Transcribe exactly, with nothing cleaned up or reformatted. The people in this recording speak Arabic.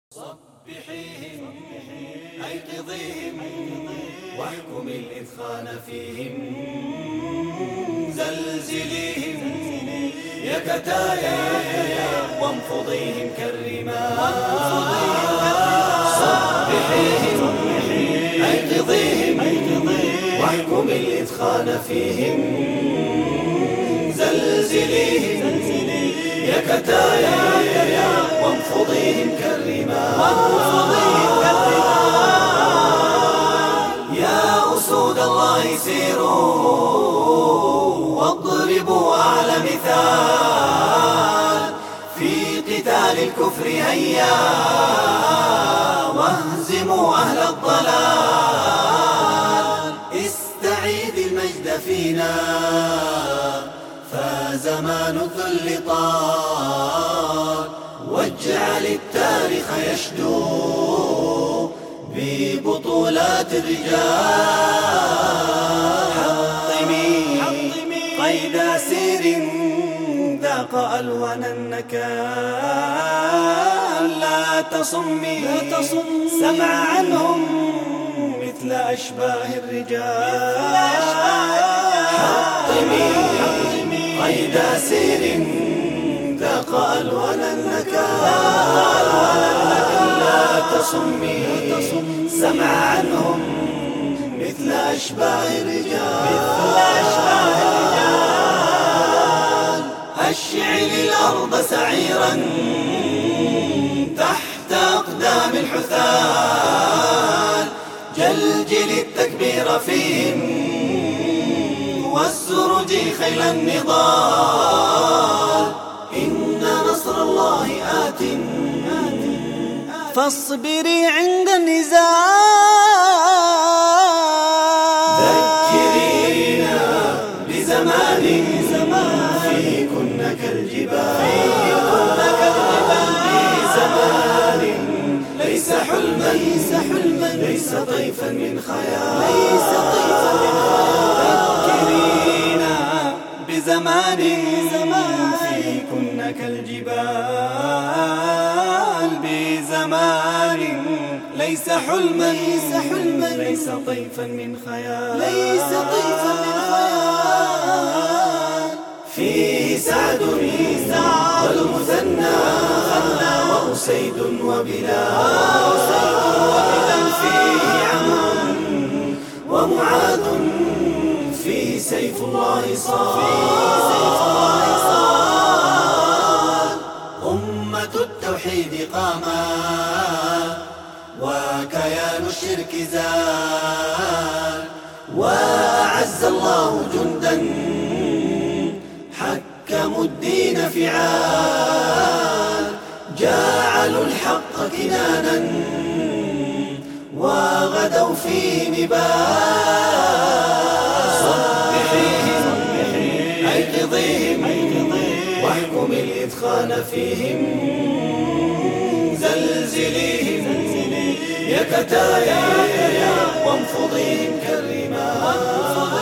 صبحيهم أيقظيهم واحكم الإثخان فيهم، زلزليهم يا كتايا وانفضيهم كالرمال. صبحيهم أيقظيهم واحكم الإثخان فيهم، زلزليهم يا كتايا وانفضيهم كالرمال. يا أسود الله سيروا واضربوا أعلى مثال في قتال الكفر، هيا واهزموا أهل الضلال. استعيد المجد فينا فزمان الذل طال، واجعل التاريخ يشدو ببطولات الرجال. حطمي قيد أسير ذاق ألوان النكال، لا تصمي سمع عنهم مثل أشباه الرجال. حطمي قيد أسير ذاق ألوان النكال، لا تصمي سمع عنهم مثل أشباه الرجال. أشعل الأرض سعيرا تحت أقدام الحثال، جلجل التكبير فيهم والسرج خيل النضال. إن نصر الله آت فاصبري عند النزال. ذكرينا بزمان فيكن كالجبال، بزمان ليس حلما ليس طيفا من خيال. ذكرينا بزمان فيكن كالجبال، بزمان ليس حلما ليس طيفا من خيال. فيه سعد والمثنى وأسيد وبلال، فيه عمرو ومعاذ، فيه سيف الله صال. أمة التوحيد قاما وكيان الشرك زال، وأعز الله جندا حكموا الدين فعال. جعلوا الحق كنانا وغدوا فيه نبال. صبحيهم أيقظيهم واحكم الإثخان فيهم، زلزليهم يا كتايا وانفضيهم كالرمال.